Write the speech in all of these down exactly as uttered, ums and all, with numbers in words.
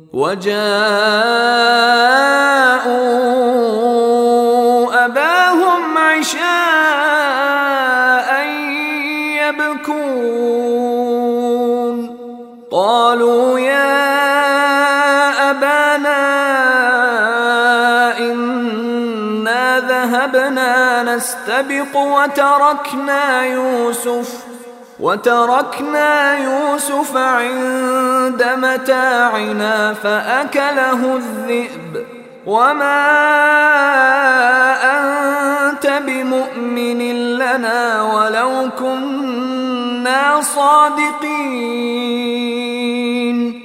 وجاءوا أباهم عشاء يبكون قالوا يا أبانا إنا ذهبنا نستبق وتركنا يوسف وتركنا يوسف عند متاعنا فأكله الذئب وما أنت بمؤمن لنا ولو كنا صادقين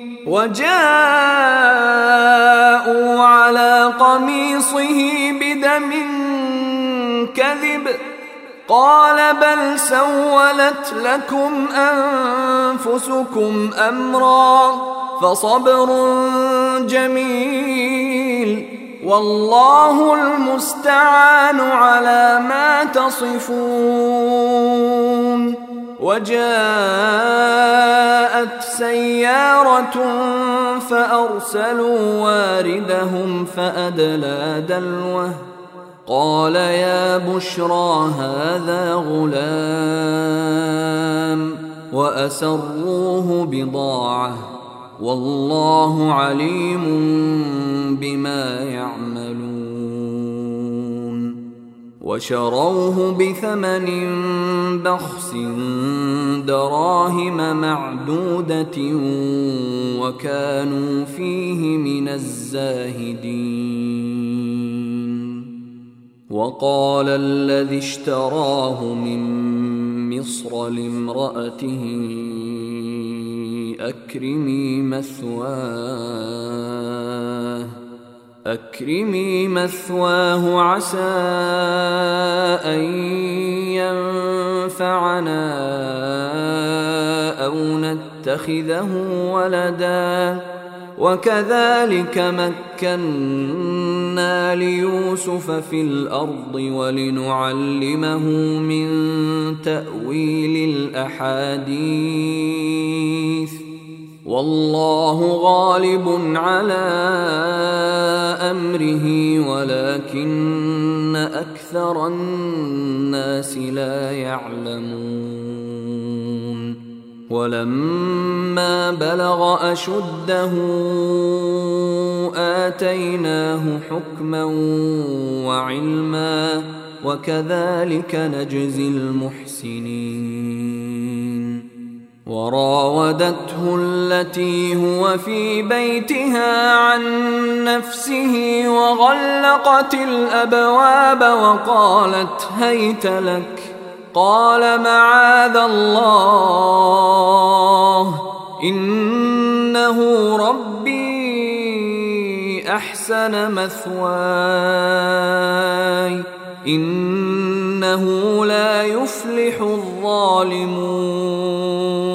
وجاءوا على قميصه بدم كذب قال بل سولت لكم أنفسكم أمرا فصبر جميل والله المستعان على ما تصفون. وجاءت سيارة فأرسلوا واردهم فأدلى دلوه قال يا بشرى هذا غلام وأسروه بضاعة والله عليم بما يعملون. وشروه بثمن بخس دراهم معدودة وكانوا فيه من الزاهدين. وقال الذي اشتراه من مصر لامرأته أكرمي مثواه أكرمي مثواه عسى أن ينفعنا أو نتخذه ولدا وكذلك مكنا ليوسف في الأرض ولنعلمه من تأويل الأحاديث والله غالب على أمره ولكن أكثر الناس لا يعلمون. ولما بلغ أشده آتيناه حكما وعلما وكذلك نجزي المحسنين. وراودته التي هو في بيتها عن نفسه وغلقت الأبواب وقالت هيت لك قال معاذ الله إنه ربي أحسن مثواي إنه لا يفلح الظالمون.